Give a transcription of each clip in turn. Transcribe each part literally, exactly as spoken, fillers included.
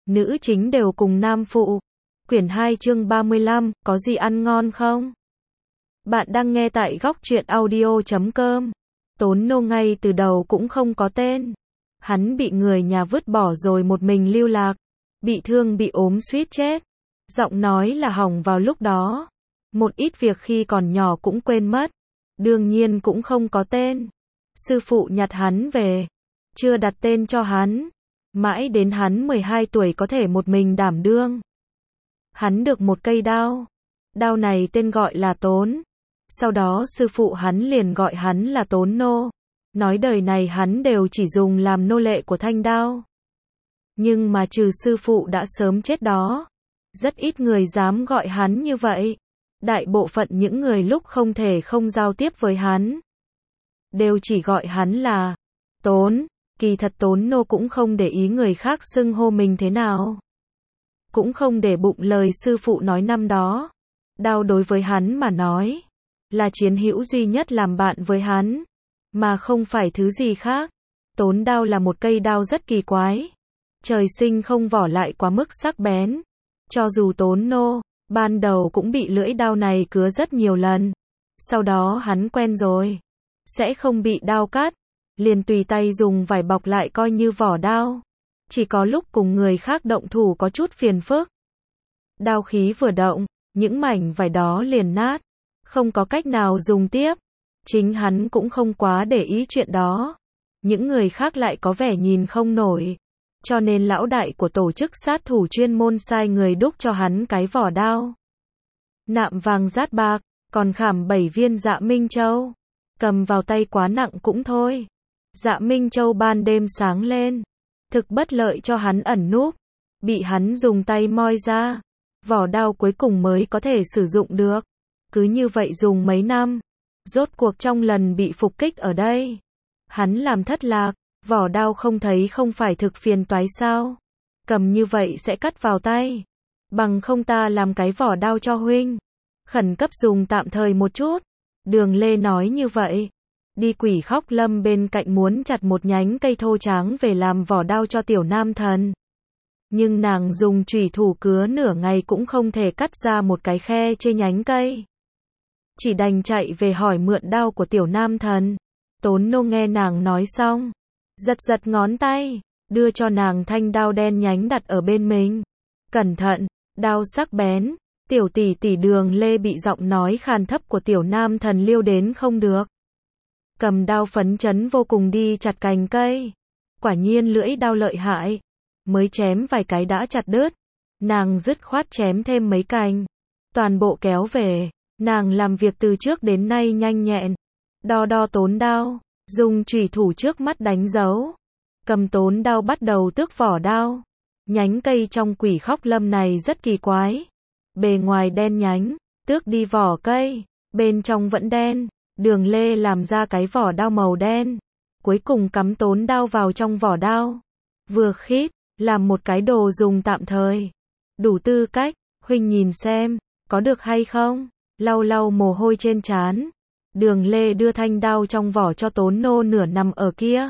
nữ chính đều cùng nam phụ. Quyển hai chương ba mươi lăm, có gì ăn ngon không? Bạn đang nghe tại góc truyện audio chấm com. Tốn Nô ngay từ đầu cũng không có tên. Hắn bị người nhà vứt bỏ rồi một mình lưu lạc. Bị thương bị ốm suýt chết. Giọng nói là hỏng vào lúc đó. Một ít việc khi còn nhỏ cũng quên mất. Đương nhiên cũng không có tên. Sư phụ nhặt hắn về. Chưa đặt tên cho hắn. Mãi đến hắn mười hai tuổi có thể một mình đảm đương. Hắn được một cây đao. Đao này tên gọi là Tốn. Sau đó sư phụ hắn liền gọi hắn là Tốn Nô. Nói đời này hắn đều chỉ dùng làm nô lệ của thanh đao. Nhưng mà trừ sư phụ đã sớm chết đó. Rất ít người dám gọi hắn như vậy. Đại bộ phận những người lúc không thể không giao tiếp với hắn. Đều chỉ gọi hắn là Tốn. Kỳ thật Tốn Nô cũng không để ý người khác xưng hô mình thế nào. Cũng không để bụng lời sư phụ nói năm đó. Đao đối với hắn mà nói. Là chiến hữu duy nhất làm bạn với hắn. Mà không phải thứ gì khác. Tốn đao là một cây đao rất kỳ quái. Trời sinh không vỏ lại quá mức sắc bén. Cho dù Tốn Nô, ban đầu cũng bị lưỡi đao này cứa rất nhiều lần. Sau đó hắn quen rồi. Sẽ không bị đao cắt. Liền tùy tay dùng vải bọc lại coi như vỏ đao. Chỉ có lúc cùng người khác động thủ có chút phiền phức. Đao khí vừa động, những mảnh vải đó liền nát. Không có cách nào dùng tiếp. Chính hắn cũng không quá để ý chuyện đó. Những người khác lại có vẻ nhìn không nổi. Cho nên lão đại của tổ chức sát thủ chuyên môn sai người đúc cho hắn cái vỏ đao. Nạm vàng rát bạc, còn khảm bảy viên Dạ Minh Châu. Cầm vào tay quá nặng cũng thôi. Dạ Minh Châu ban đêm sáng lên. Thực bất lợi cho hắn ẩn núp. Bị hắn dùng tay moi ra. Vỏ đao cuối cùng mới có thể sử dụng được. Cứ như vậy dùng mấy năm. Rốt cuộc trong lần bị phục kích ở đây. Hắn làm thất lạc. Vỏ đao không thấy không phải thực phiền toái sao. Cầm như vậy sẽ cắt vào tay. Bằng không ta làm cái vỏ đao cho huynh. Khẩn cấp dùng tạm thời một chút. Đường Lê nói như vậy. Đi Quỷ Khóc Lâm bên cạnh muốn chặt một nhánh cây thô tráng về làm vỏ đao cho tiểu nam thần. Nhưng nàng dùng chủy thủ cứa nửa ngày cũng không thể cắt ra một cái khe trên nhánh cây. Chỉ đành chạy về hỏi mượn đao của tiểu nam thần. Tốn Nô nghe nàng nói xong. Giật giật ngón tay. Đưa cho nàng thanh đao đen nhánh đặt ở bên mình. Cẩn thận, đao sắc bén. Tiểu tỷ tỷ Đường Lê bị giọng nói khàn thấp của tiểu nam thần liêu đến không được. Cầm đao phấn chấn vô cùng đi chặt cành cây. Quả nhiên lưỡi đao lợi hại. Mới chém vài cái đã chặt đứt. Nàng dứt khoát chém thêm mấy cành. Toàn bộ kéo về. Nàng làm việc từ trước đến nay nhanh nhẹn. Đo đo Tốn đao. Dùng chủy thủ trước mắt đánh dấu. Cầm Tốn đao bắt đầu tước vỏ đao. Nhánh cây trong Quỷ Khóc Lâm này rất kỳ quái. Bề ngoài đen nhánh. Tước đi vỏ cây. Bên trong vẫn đen. Đường Lê làm ra cái vỏ đao màu đen. Cuối cùng cắm Tốn đao vào trong vỏ đao. Vừa khít. Làm một cái đồ dùng tạm thời. Đủ tư cách. Huynh nhìn xem. Có được hay không? Lau lau mồ hôi trên trán. Đường Lê đưa thanh đao trong vỏ cho Tốn Nô nửa nằm ở kia.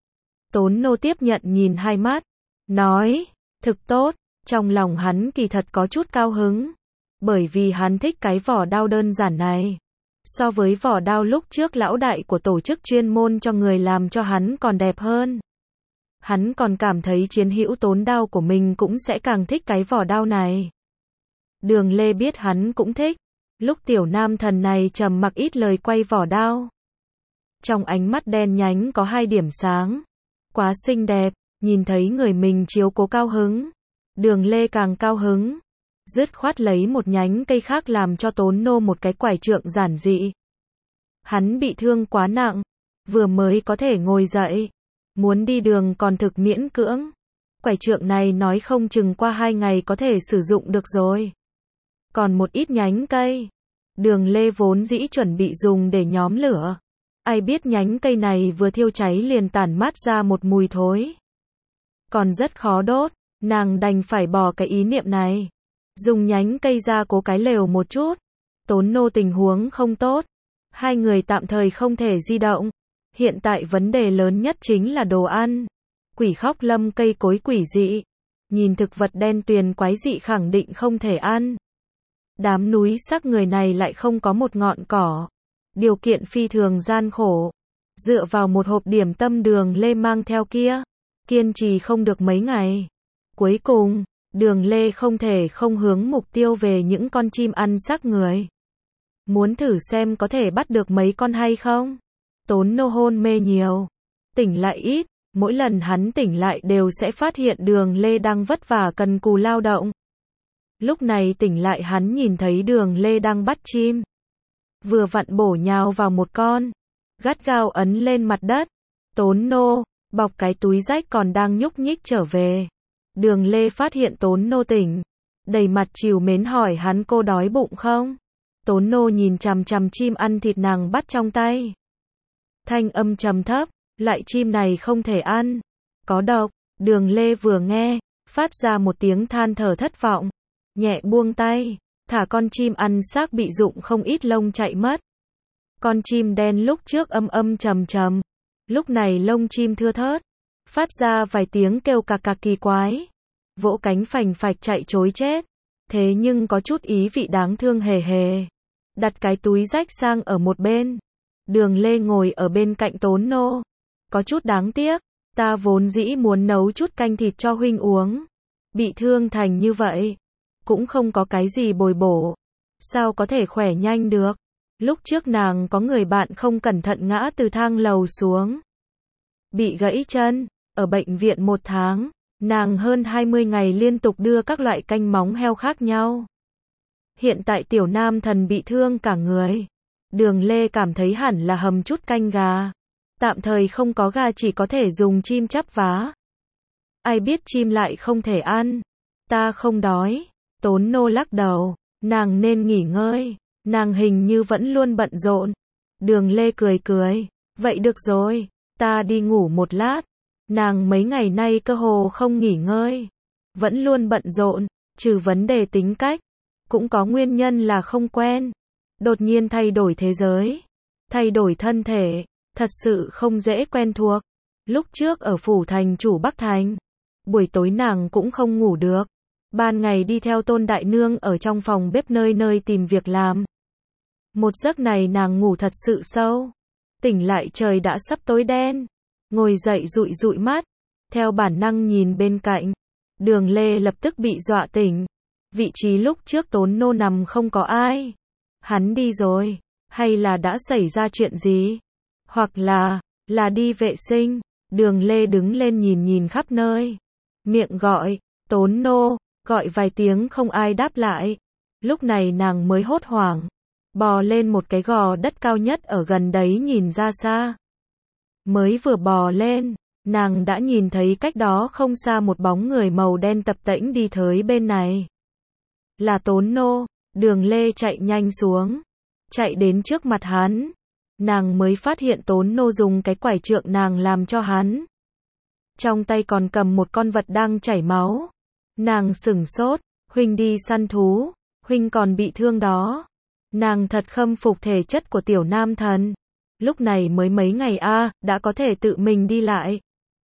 Tốn Nô tiếp nhận nhìn hai mắt. Nói. Thực tốt. Trong lòng hắn kỳ thật có chút cao hứng. Bởi vì hắn thích cái vỏ đao đơn giản này. So với vỏ đao lúc trước lão đại của tổ chức chuyên môn cho người làm cho hắn còn đẹp hơn. Hắn còn cảm thấy chiến hữu Tốn đao của mình cũng sẽ càng thích cái vỏ đao này. Đường Lê biết hắn cũng thích. Lúc tiểu nam thần này trầm mặc ít lời quay vỏ đao. Trong ánh mắt đen nhánh có hai điểm sáng. Quá xinh đẹp, nhìn thấy người mình chiếu cố cao hứng. Đường Lê càng cao hứng. Dứt khoát lấy một nhánh cây khác làm cho Tốn Nô một cái quải trượng giản dị. Hắn bị thương quá nặng. Vừa mới có thể ngồi dậy. Muốn đi đường còn thực miễn cưỡng. Quải trượng này nói không chừng qua hai ngày có thể sử dụng được rồi. Còn một ít nhánh cây. Đường Lê vốn dĩ chuẩn bị dùng để nhóm lửa. Ai biết nhánh cây này vừa thiêu cháy liền tản mát ra một mùi thối. Còn rất khó đốt. Nàng đành phải bỏ cái ý niệm này. Dùng nhánh cây ra cố cái lều một chút. Tốn Nô tình huống không tốt. Hai người tạm thời không thể di động. Hiện tại vấn đề lớn nhất chính là đồ ăn. Quỷ Khóc Lâm cây cối quỷ dị. nhìn thực vật đen tuyền quái dị khẳng định không thể ăn. Đám núi xác người này lại không có một ngọn cỏ. Điều kiện phi thường gian khổ. Dựa vào một hộp điểm tâm Đường Lê mang theo kia, kiên trì không được mấy ngày. Cuối cùng, Đường Lê không thể không hướng mục tiêu về những con chim ăn xác người. Muốn thử xem có thể bắt được mấy con hay không? Tốn Nô hôn mê nhiều, tỉnh lại ít, mỗi lần hắn tỉnh lại đều sẽ phát hiện Đường Lê đang vất vả cần cù lao động. Lúc này tỉnh lại hắn nhìn thấy Đường Lê đang bắt chim. Vừa vặn bổ nhào vào một con, gắt gao ấn lên mặt đất. Tốn Nô, bọc cái túi rách còn đang nhúc nhích trở về. Đường Lê phát hiện Tốn Nô tỉnh, đầy mặt trìu mến hỏi hắn cô đói bụng không? Tốn Nô nhìn chằm chằm chim ăn thịt nàng bắt trong tay. Thanh âm trầm thấp, loại chim này không thể ăn, có độc. Đường Lê vừa nghe, phát ra một tiếng than thở thất vọng, nhẹ buông tay, thả con chim ăn xác bị rụng không ít lông chạy mất. Con chim đen lúc trước âm âm trầm trầm, lúc này lông chim thưa thớt, phát ra vài tiếng kêu cạc cạc kỳ quái, vỗ cánh phành phạch chạy trối chết. Thế nhưng có chút ý vị đáng thương hề hề. Đặt cái túi rách sang ở một bên. Đường Lê ngồi ở bên cạnh Tốn Nô. Có chút đáng tiếc, ta vốn dĩ muốn nấu chút canh thịt cho huynh uống. Bị thương thành như vậy, cũng không có cái gì bồi bổ. Sao có thể khỏe nhanh được? Lúc trước nàng có người bạn không cẩn thận ngã từ thang lầu xuống. Bị gãy chân, ở bệnh viện một tháng. Nàng hơn hai mươi ngày liên tục đưa các loại canh móng heo khác nhau. Hiện tại tiểu nam thần bị thương cả người. Đường Lê cảm thấy hẳn là hầm chút canh gà. Tạm thời không có gà chỉ có thể dùng chim chắp vá. Ai biết chim lại không thể ăn. Ta không đói. Tốn Nô lắc đầu. Nàng nên nghỉ ngơi. Nàng hình như vẫn luôn bận rộn. Đường Lê cười cười. Vậy được rồi. Ta đi ngủ một lát. Nàng mấy ngày nay cơ hồ không nghỉ ngơi. Vẫn luôn bận rộn. Trừ vấn đề tính cách. Cũng có nguyên nhân là không quen. Đột nhiên thay đổi thế giới. Thay đổi thân thể. Thật sự không dễ quen thuộc. Lúc trước ở phủ thành chủ Bắc Thành. Buổi tối nàng cũng không ngủ được. Ban ngày đi theo Tôn Đại Nương ở trong phòng bếp nơi nơi tìm việc làm. Một giấc này nàng ngủ thật sự sâu. Tỉnh lại trời đã sắp tối đen. Ngồi dậy dụi dụi mắt. Theo bản năng nhìn bên cạnh. Đường Lê lập tức bị dọa tỉnh. Vị trí lúc trước Tốn Nô nằm không có ai. Hắn đi rồi. Hay là đã xảy ra chuyện gì? Hoặc là, là đi vệ sinh. Đường Lê đứng lên nhìn nhìn khắp nơi. Miệng gọi, Tốn Nô, gọi vài tiếng không ai đáp lại. Lúc này nàng mới hốt hoảng. Bò lên một cái gò đất cao nhất ở gần đấy nhìn ra xa. Mới vừa bò lên, nàng đã nhìn thấy cách đó không xa một bóng người màu đen tập tễnh đi tới bên này. Là Tốn Nô. Đường Lê chạy nhanh xuống. Chạy đến trước mặt hắn. Nàng mới phát hiện Tốn Nô dùng cái quải trượng nàng làm cho hắn. Trong tay còn cầm một con vật đang chảy máu. Nàng sửng sốt. Huynh đi săn thú. Huynh còn bị thương đó. Nàng thật khâm phục thể chất của tiểu nam thần. Lúc này mới mấy ngày a, à, đã có thể tự mình đi lại.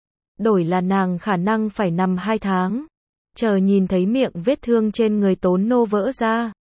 Đổi là nàng khả năng phải nằm hai tháng. Chờ nhìn thấy miệng vết thương trên người Tốn Nô vỡ ra.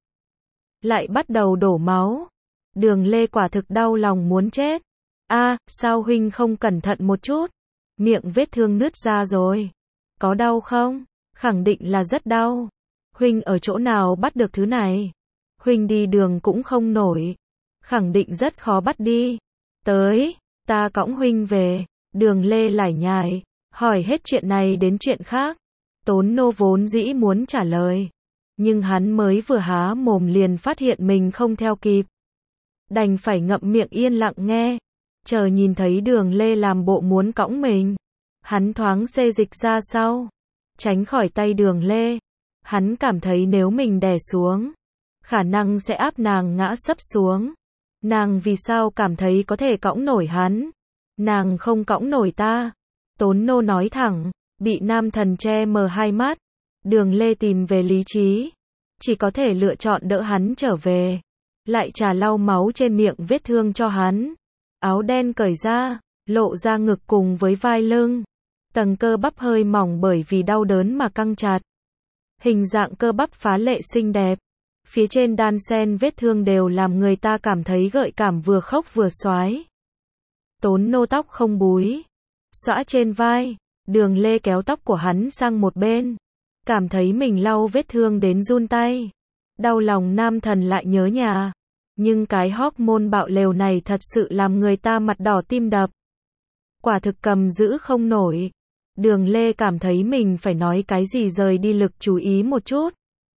Lại bắt đầu đổ máu. Đường Lê quả thực đau lòng muốn chết. A, à, sao huynh không cẩn thận một chút? Miệng vết thương nứt ra rồi. Có đau không? Khẳng định là rất đau. Huynh ở chỗ nào bắt được thứ này? Huynh đi đường cũng không nổi. Khẳng định rất khó bắt đi. Tới, ta cõng huynh về. Đường Lê lải nhải, hỏi hết chuyện này đến chuyện khác. Tốn Nô vốn dĩ muốn trả lời. Nhưng hắn mới vừa há mồm liền phát hiện mình không theo kịp. Đành phải ngậm miệng yên lặng nghe. Chờ nhìn thấy Đường Lê làm bộ muốn cõng mình. Hắn thoáng xê dịch ra sau. Tránh khỏi tay Đường Lê. Hắn cảm thấy nếu mình đè xuống. Khả năng sẽ áp nàng ngã sấp xuống. Nàng vì sao cảm thấy có thể cõng nổi hắn? Nàng không cõng nổi ta. Tốn Nô nói thẳng. Bị nam thần che mờ hai mắt. Đường Lê tìm về lý trí. Chỉ có thể lựa chọn đỡ hắn trở về. Lại trà lau máu trên miệng vết thương cho hắn. Áo đen cởi ra. Lộ ra ngực cùng với vai lưng. Tầng cơ bắp hơi mỏng bởi vì đau đớn mà căng chặt. Hình dạng cơ bắp phá lệ xinh đẹp. Phía trên đan xen vết thương đều làm người ta cảm thấy gợi cảm vừa khốc vừa xoái. Tốn Nô tóc không búi, xõa trên vai, Đường Lê kéo tóc của hắn sang một bên. Cảm thấy mình lau vết thương đến run tay. Đau lòng nam thần lại nhớ nhà. Nhưng cái hormone bạo lều này thật sự làm người ta mặt đỏ tim đập. Quả thực cầm giữ không nổi. Đường Lê cảm thấy mình phải nói cái gì rời đi lực chú ý một chút.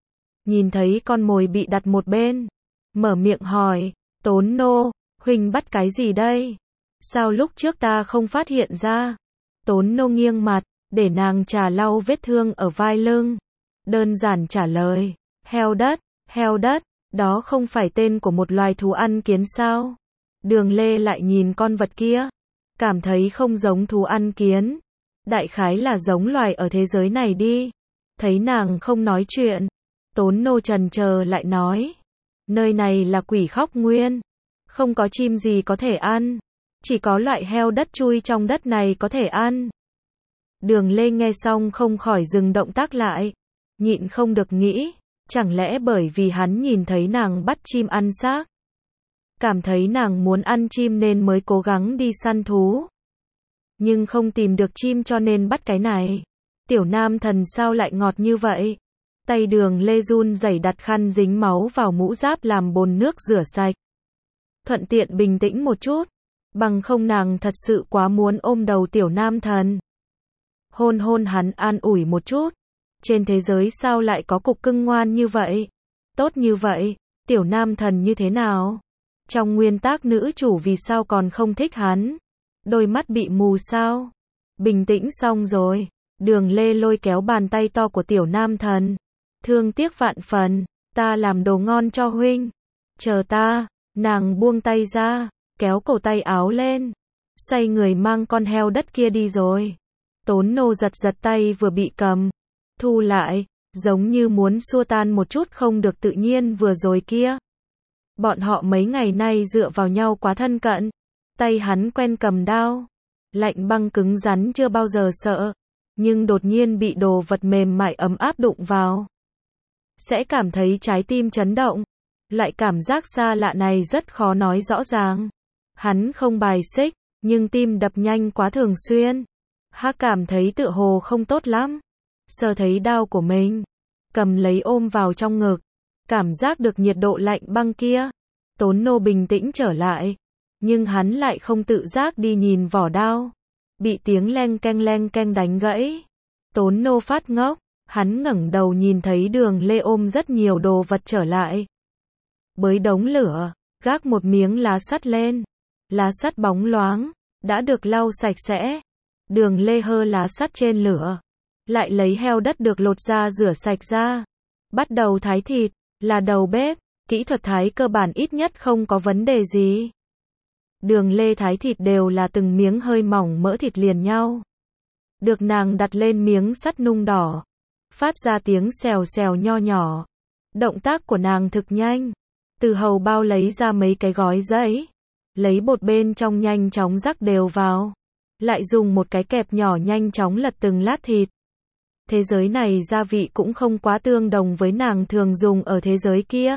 Nhìn thấy con mồi bị đặt một bên. Mở miệng hỏi, Tốn Nô, huynh bắt cái gì đây? Sao lúc trước ta không phát hiện ra? Tốn Nô nghiêng mặt, để nàng trà lau vết thương ở vai lưng. Đơn giản trả lời, heo đất, heo đất, đó không phải tên của một loài thú ăn kiến sao? Đường Lê lại nhìn con vật kia, cảm thấy không giống thú ăn kiến. Đại khái là giống loài ở thế giới này đi. Thấy nàng không nói chuyện, Tốn Nô chần chờ lại nói, nơi này là Quỷ Khóc Nguyên, không có chim gì có thể ăn, chỉ có loại heo đất chui trong đất này có thể ăn. Đường Lê nghe xong không khỏi dừng động tác lại, nhịn không được nghĩ, chẳng lẽ bởi vì hắn nhìn thấy nàng bắt chim ăn xác, cảm thấy nàng muốn ăn chim nên mới cố gắng đi săn thú. Nhưng không tìm được chim cho nên bắt cái này. Tiểu nam thần sao lại ngọt như vậy? Tay Đường Lê run rẩy đặt khăn dính máu vào mũ giáp làm bồn nước rửa sạch. Thuận tiện bình tĩnh một chút, bằng không nàng thật sự quá muốn ôm đầu tiểu nam thần. Hôn hôn hắn an ủi một chút. Trên thế giới sao lại có cục cưng ngoan như vậy? Tốt như vậy, tiểu nam thần như thế nào? Trong nguyên tắc nữ chủ vì sao còn không thích hắn? Đôi mắt bị mù sao? Bình tĩnh xong rồi, Đường Lê lôi kéo bàn tay to của tiểu nam thần. Thương tiếc vạn phần, ta làm đồ ngon cho huynh. Chờ ta, nàng buông tay ra, kéo cổ tay áo lên. Xoay người mang con heo đất kia đi rồi. Tốn Nô giật giật tay vừa bị cầm. Thu lại, giống như muốn xua tan một chút không được tự nhiên vừa rồi kia. Bọn họ mấy ngày nay dựa vào nhau quá thân cận. Tay hắn quen cầm đao. Lạnh băng cứng rắn chưa bao giờ sợ. Nhưng đột nhiên bị đồ vật mềm mại ấm áp đụng vào. Sẽ cảm thấy trái tim chấn động. Loại cảm giác xa lạ này rất khó nói rõ ràng. Hắn không bài xích, nhưng tim đập nhanh quá thường xuyên. Hắn cảm thấy tựa hồ không tốt lắm. Sờ thấy đao của mình, cầm lấy ôm vào trong ngực. Cảm giác được nhiệt độ lạnh băng kia. Tốn Nô bình tĩnh trở lại. Nhưng hắn lại không tự giác đi nhìn vỏ đao. Bị tiếng leng keng leng keng đánh gãy. Tốn Nô phát ngốc. Hắn ngẩng đầu nhìn thấy Đường Lê ôm rất nhiều đồ vật trở lại. Bới đống lửa, gác một miếng lá sắt lên. Lá sắt bóng loáng, đã được lau sạch sẽ. Đường Lê hơ lá sắt trên lửa. Lại lấy heo đất được lột ra rửa sạch ra. Bắt đầu thái thịt, là đầu bếp. Kỹ thuật thái cơ bản ít nhất không có vấn đề gì. Đường Lê thái thịt đều là từng miếng hơi mỏng mỡ thịt liền nhau. Được nàng đặt lên miếng sắt nung đỏ. Phát ra tiếng xèo xèo nho nhỏ. Động tác của nàng thực nhanh. Từ hầu bao lấy ra mấy cái gói giấy. Lấy bột bên trong nhanh chóng rắc đều vào. Lại dùng một cái kẹp nhỏ nhanh chóng lật từng lát thịt. Thế giới này gia vị cũng không quá tương đồng với nàng thường dùng ở thế giới kia.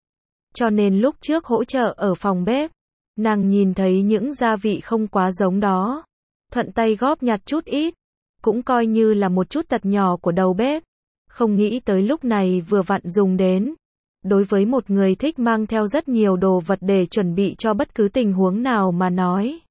Cho nên lúc trước hỗ trợ ở phòng bếp, nàng nhìn thấy những gia vị không quá giống đó. Thuận tay góp nhặt chút ít. Cũng coi như là một chút tật nhỏ của đầu bếp. Không nghĩ tới lúc này vừa vặn dùng đến. Đối với một người thích mang theo rất nhiều đồ vật để chuẩn bị cho bất cứ tình huống nào mà nói.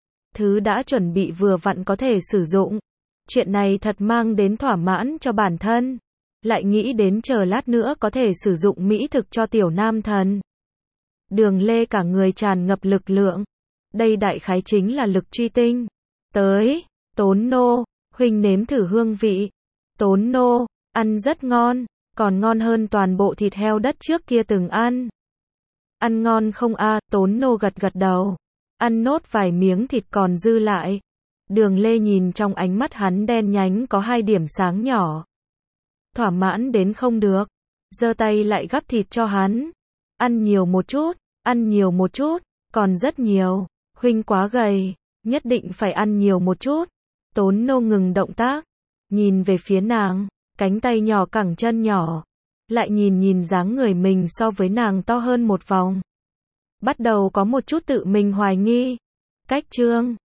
Thứ đã chuẩn bị vừa vặn có thể sử dụng. Chuyện này thật mang đến thỏa mãn cho bản thân. Lại nghĩ đến chờ lát nữa có thể sử dụng mỹ thực cho tiểu nam thần. Đường Lê cả người tràn ngập lực lượng. Đây đại khái chính là lực truy tinh. Tới, Tốn Nô, huynh nếm thử hương vị. Tốn Nô, ăn rất ngon, còn ngon hơn toàn bộ thịt heo đất trước kia từng ăn. Ăn ngon không a? À, Tốn Nô gật gật đầu. Ăn nốt vài miếng thịt còn dư lại. Đường Lê nhìn trong ánh mắt hắn đen nhánh có hai điểm sáng nhỏ. Thỏa mãn đến không được. Giơ tay lại gắp thịt cho hắn. Ăn nhiều một chút, ăn nhiều một chút, còn rất nhiều. Huynh quá gầy, nhất định phải ăn nhiều một chút. Tốn Nô ngừng động tác, nhìn về phía nàng, cánh tay nhỏ cẳng chân nhỏ, lại nhìn nhìn dáng người mình so với nàng to hơn một vòng. Bắt đầu có một chút tự mình hoài nghi. Cách Trương